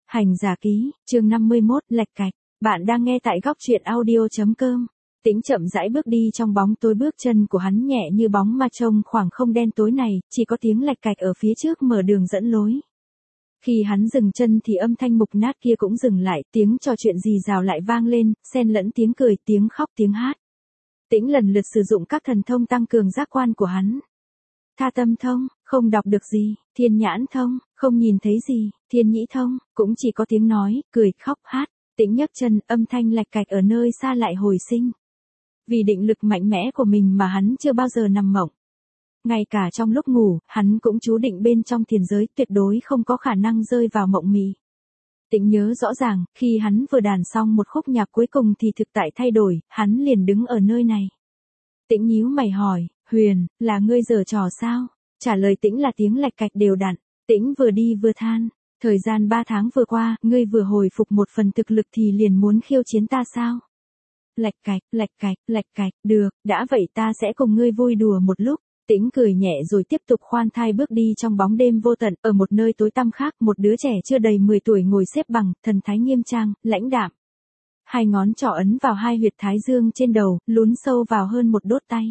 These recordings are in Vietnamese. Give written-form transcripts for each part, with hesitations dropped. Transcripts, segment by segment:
Hành giả ký, chương 51, lạch cạch. Bạn đang nghe tại góc truyện audio.com. Tĩnh chậm rãi bước đi trong bóng tối, bước chân của hắn nhẹ như bóng ma trong khoảng không đen tối này, chỉ có tiếng lạch cạch ở phía trước mở đường dẫn lối. Khi hắn dừng chân thì âm thanh mục nát kia cũng dừng lại, tiếng trò chuyện rì rào lại vang lên, xen lẫn tiếng cười, tiếng khóc, tiếng hát. Tĩnh lần lượt sử dụng các thần thông tăng cường giác quan của hắn. Tha tâm thông, không đọc được gì; thiên nhãn thông, không nhìn thấy gì; thiên nhĩ thông, cũng chỉ có tiếng nói, cười, khóc, hát. Tĩnh nhấc chân, âm thanh lạch cạch ở nơi xa lại hồi sinh. Vì định lực mạnh mẽ của mình mà hắn chưa bao giờ nằm mộng. Ngay cả trong lúc ngủ, hắn cũng trú định bên trong thiền giới, tuyệt đối không có khả năng rơi vào mộng mị. Tĩnh nhớ rõ ràng, khi hắn vừa đàn xong một khúc nhạc cuối cùng thì thực tại thay đổi, hắn liền đứng ở nơi này. Tĩnh nhíu mày hỏi, Huyền, là ngươi giở trò sao? Trả lời Tĩnh là tiếng lạch cạch đều đặn. Tĩnh vừa đi vừa than, thời gian 3 tháng vừa qua, ngươi vừa hồi phục một phần thực lực thì liền muốn khiêu chiến ta sao? Lạch cạch, lạch cạch, lạch cạch, được, đã vậy ta sẽ cùng ngươi vui đùa một lúc. Tĩnh cười nhẹ rồi tiếp tục khoan thai bước đi trong bóng đêm vô tận, ở một nơi tối tăm khác, một đứa trẻ chưa đầy 10 tuổi ngồi xếp bằng, thần thái nghiêm trang, lãnh đạm. Hai ngón trỏ ấn vào hai huyệt thái dương trên đầu, lún sâu vào hơn một đốt tay.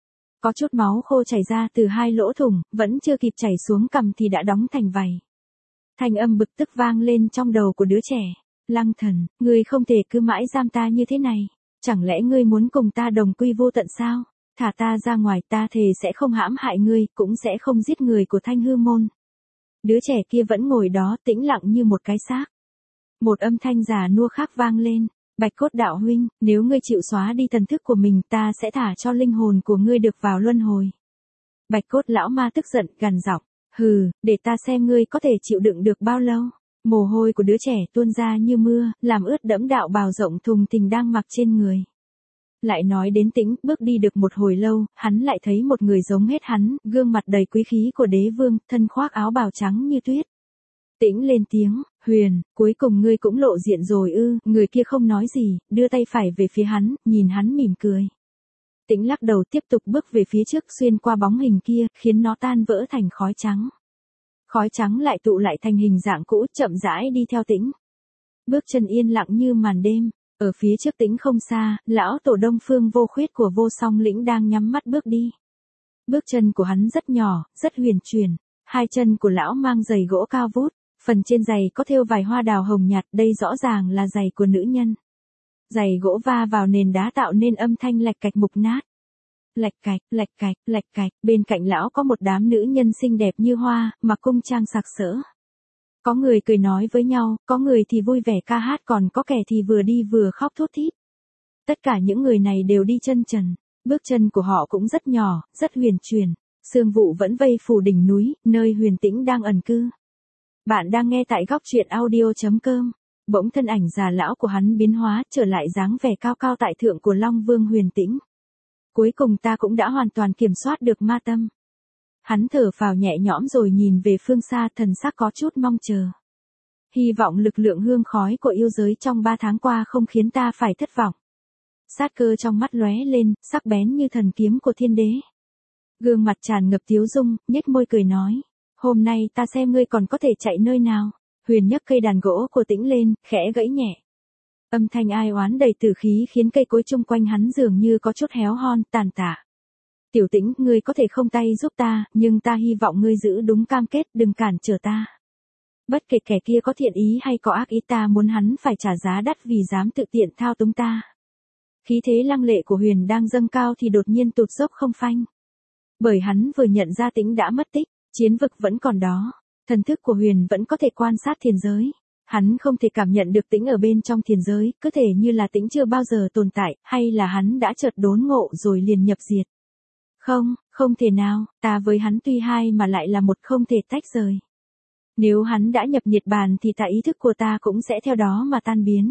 Có chút máu khô chảy ra từ hai lỗ thủng, vẫn chưa kịp chảy xuống cằm thì đã đóng thành vảy. Thanh âm bực tức vang lên trong đầu của đứa trẻ. Lăng Thần, ngươi không thể cứ mãi giam ta như thế này. Chẳng lẽ ngươi muốn cùng ta đồng quy vô tận sao? Thả ta ra ngoài, ta thề sẽ không hãm hại ngươi, cũng sẽ không giết người của Thanh Hư Môn. Đứa trẻ kia vẫn ngồi đó tĩnh lặng như một cái xác. Một âm thanh già nua khác vang lên. Bạch Cốt đạo huynh, nếu ngươi chịu xóa đi thần thức của mình, ta sẽ thả cho linh hồn của ngươi được vào luân hồi. Bạch Cốt lão ma tức giận, gằn giọng, hừ, để ta xem ngươi có thể chịu đựng được bao lâu. Mồ hôi của đứa trẻ tuôn ra như mưa, làm ướt đẫm đạo bào rộng thùng thình đang mặc trên người. Lại nói đến Tĩnh, bước đi được một hồi lâu, hắn lại thấy một người giống hết hắn, gương mặt đầy quý khí của đế vương, thân khoác áo bào trắng như tuyết. Tĩnh lên tiếng, Huyền, cuối cùng ngươi cũng lộ diện rồi ư? Người kia không nói gì, đưa tay phải về phía hắn, nhìn hắn mỉm cười. Tĩnh lắc đầu tiếp tục bước về phía trước, xuyên qua bóng hình kia, khiến nó tan vỡ thành khói trắng. Khói trắng lại tụ lại thành hình dạng cũ, chậm rãi đi theo Tĩnh. Bước chân yên lặng như màn đêm. Ở phía trước Tĩnh không xa, lão tổ Đông Phương Vô Khuyết của Vô Song Lĩnh đang nhắm mắt bước đi. Bước chân của hắn rất nhỏ, rất huyền chuyển. Hai chân của lão mang giày gỗ cao vút. Phần trên giày có thêu vài hoa đào hồng nhạt, đây rõ ràng là giày của nữ nhân. Giày gỗ va vào nền đá tạo nên âm thanh lạch cạch mục nát. Lạch cạch, lạch cạch, lạch cạch, bên cạnh lão có một đám nữ nhân xinh đẹp như hoa, mặc cung trang sặc sỡ. Có người cười nói với nhau, có người thì vui vẻ ca hát, còn có kẻ thì vừa đi vừa khóc thút thít. Tất cả những người này đều đi chân trần, bước chân của họ cũng rất nhỏ, rất huyền chuyển. Sương vụ vẫn vây phủ đỉnh núi, nơi Huyền Tĩnh đang ẩn cư. Bạn đang nghe tại góc truyện audio.com. Bỗng thân ảnh già lão của hắn biến hóa, trở lại dáng vẻ cao cao tại thượng của Long Vương Huyền Tĩnh. Cuối cùng ta cũng đã hoàn toàn kiểm soát được ma tâm. Hắn thở phào nhẹ nhõm rồi nhìn về phương xa, thần sắc có chút mong chờ. Hy vọng lực lượng hương khói của yêu giới trong 3 tháng qua không khiến ta phải thất vọng. Sát cơ trong mắt lóe lên, sắc bén như thần kiếm của thiên đế. Gương mặt tràn ngập tiếu dung, nhếch môi cười nói. Hôm nay ta xem ngươi còn có thể chạy nơi nào. Huyền nhấc cây đàn gỗ của Tĩnh lên, khẽ gãy nhẹ. Âm thanh ai oán đầy tử khí khiến cây cối chung quanh hắn dường như có chút héo hon, tàn tạ. Tiểu Tĩnh, ngươi có thể không tay giúp ta, nhưng ta hy vọng ngươi giữ đúng cam kết, đừng cản trở ta. Bất kể kẻ kia có thiện ý hay có ác ý, ta muốn hắn phải trả giá đắt vì dám tự tiện thao túng ta. Khí thế lăng lệ của Huyền đang dâng cao thì đột nhiên tụt dốc không phanh. Bởi hắn vừa nhận ra Tĩnh đã mất tích. Chiến vực vẫn còn đó, thần thức của Huyền vẫn có thể quan sát thiền giới. Hắn không thể cảm nhận được Tĩnh ở bên trong thiền giới, có thể như là Tĩnh chưa bao giờ tồn tại, hay là hắn đã chợt đốn ngộ rồi liền nhập diệt. Không, không thể nào, ta với hắn tuy hai mà lại là một, không thể tách rời. Nếu hắn đã nhập niết bàn thì tại ý thức của ta cũng sẽ theo đó mà tan biến.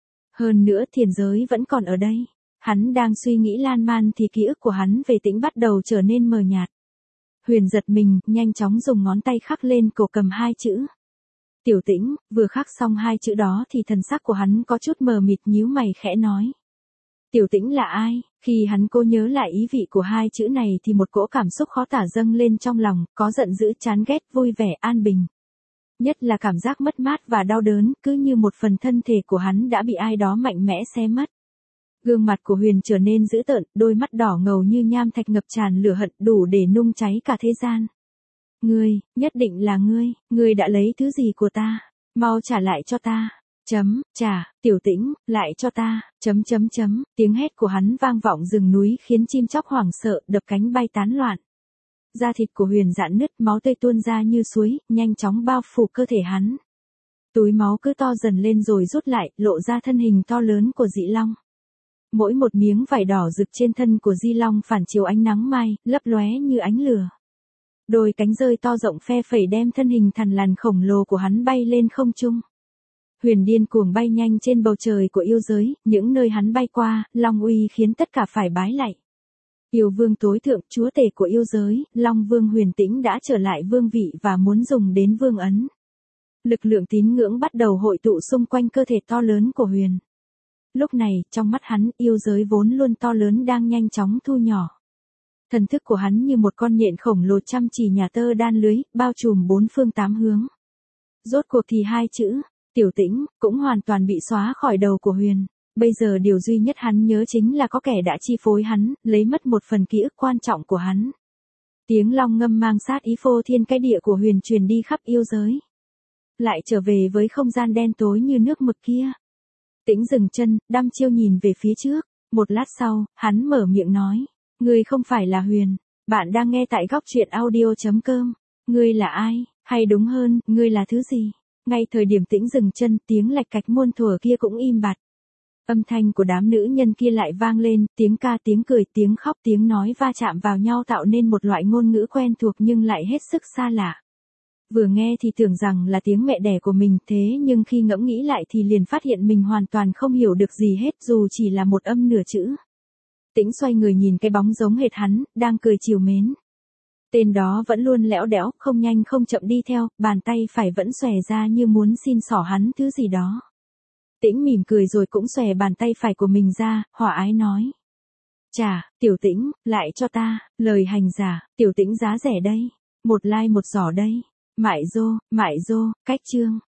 Hơn nữa thiền giới vẫn còn ở đây. Hắn đang suy nghĩ lan man thì ký ức của hắn về Tĩnh bắt đầu trở nên mờ nhạt. Huyền giật mình, nhanh chóng dùng ngón tay khắc lên cổ cầm hai chữ. Tiểu Tĩnh, vừa khắc xong hai chữ đó thì thần sắc của hắn có chút mờ mịt, nhíu mày khẽ nói. Tiểu Tĩnh là ai? Khi hắn cố nhớ lại ý vị của hai chữ này thì một cỗ cảm xúc khó tả dâng lên trong lòng, có giận dữ, chán ghét, vui vẻ, an bình. Nhất là cảm giác mất mát và đau đớn, cứ như một phần thân thể của hắn đã bị ai đó mạnh mẽ xé mất. Gương mặt của Huyền trở nên dữ tợn, đôi mắt đỏ ngầu như nham thạch ngập tràn lửa hận đủ để nung cháy cả thế gian. Ngươi, nhất định là ngươi đã lấy thứ gì của ta? Mau trả lại cho ta. Trả, Tiểu Tĩnh, lại cho ta. Tiếng hét của hắn vang vọng rừng núi khiến chim chóc hoảng sợ, đập cánh bay tán loạn. Da thịt của Huyền rạn nứt, máu tươi tuôn ra như suối, nhanh chóng bao phủ cơ thể hắn. Túi máu cứ to dần lên rồi rút lại, lộ ra thân hình to lớn của dị long. Mỗi một miếng vải đỏ rực trên thân của Di Long phản chiếu ánh nắng mai, lấp lóe như ánh lửa. Đôi cánh rơi to rộng phe phẩy đem thân hình thằn lằn khổng lồ của hắn bay lên không trung. Huyền điên cuồng bay nhanh trên bầu trời của yêu giới, những nơi hắn bay qua, Long uy khiến tất cả phải bái lạy. Yêu vương tối thượng, chúa tể của yêu giới, Long vương Huyền Tĩnh đã trở lại vương vị và muốn dùng đến vương ấn. Lực lượng tín ngưỡng bắt đầu hội tụ xung quanh cơ thể to lớn của Huyền. Lúc này, trong mắt hắn, yêu giới vốn luôn to lớn đang nhanh chóng thu nhỏ. Thần thức của hắn như một con nhện khổng lồ chăm chỉ nhà tơ đan lưới, bao trùm bốn phương tám hướng. Rốt cuộc thì hai chữ, Tiểu Tĩnh, cũng hoàn toàn bị xóa khỏi đầu của Huyền. Bây giờ điều duy nhất hắn nhớ chính là có kẻ đã chi phối hắn, lấy mất một phần ký ức quan trọng của hắn. Tiếng long ngâm mang sát ý phô thiên cái địa của Huyền truyền đi khắp yêu giới. Lại trở về với không gian đen tối như nước mực kia. Tĩnh dừng chân, đăm chiêu nhìn về phía trước. Một lát sau, hắn mở miệng nói. Ngươi không phải là Huyền. Bạn đang nghe tại góc truyện audio.com. Ngươi là ai? Hay đúng hơn, ngươi là thứ gì? Ngay thời điểm Tĩnh dừng chân, tiếng lạch cạch muôn thuở kia cũng im bặt. Âm thanh của đám nữ nhân kia lại vang lên, tiếng ca, tiếng cười, tiếng khóc, tiếng nói va chạm vào nhau tạo nên một loại ngôn ngữ quen thuộc nhưng lại hết sức xa lạ. Vừa nghe thì tưởng rằng là tiếng mẹ đẻ của mình, thế nhưng khi ngẫm nghĩ lại thì liền phát hiện mình hoàn toàn không hiểu được gì hết dù chỉ là một âm nửa chữ. Tĩnh xoay người nhìn cái bóng giống hệt hắn, đang cười trìu mến. Tên đó vẫn luôn lẽo đẽo, không nhanh không chậm đi theo, bàn tay phải vẫn xòe ra như muốn xin xỏ hắn thứ gì đó. Tĩnh mỉm cười rồi cũng xòe bàn tay phải của mình ra, hòa ái nói. Chà, Tiểu Tĩnh, lại cho ta, lời hành giả, Tiểu Tĩnh giá rẻ đây. Một like một giỏ đây. Mại dô, cách chương.